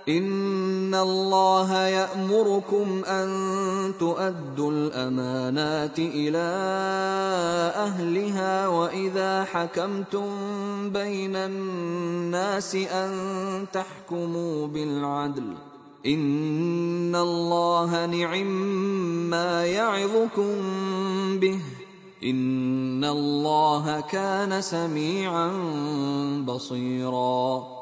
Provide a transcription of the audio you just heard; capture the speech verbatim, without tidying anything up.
إن الله يأمركم أن تؤدوا الأمانات إلى أهلها وإذا حكمتم بين الناس أن تحكموا بالعدل إن الله نعما يعظكم به إن الله كان سميعا بصيرا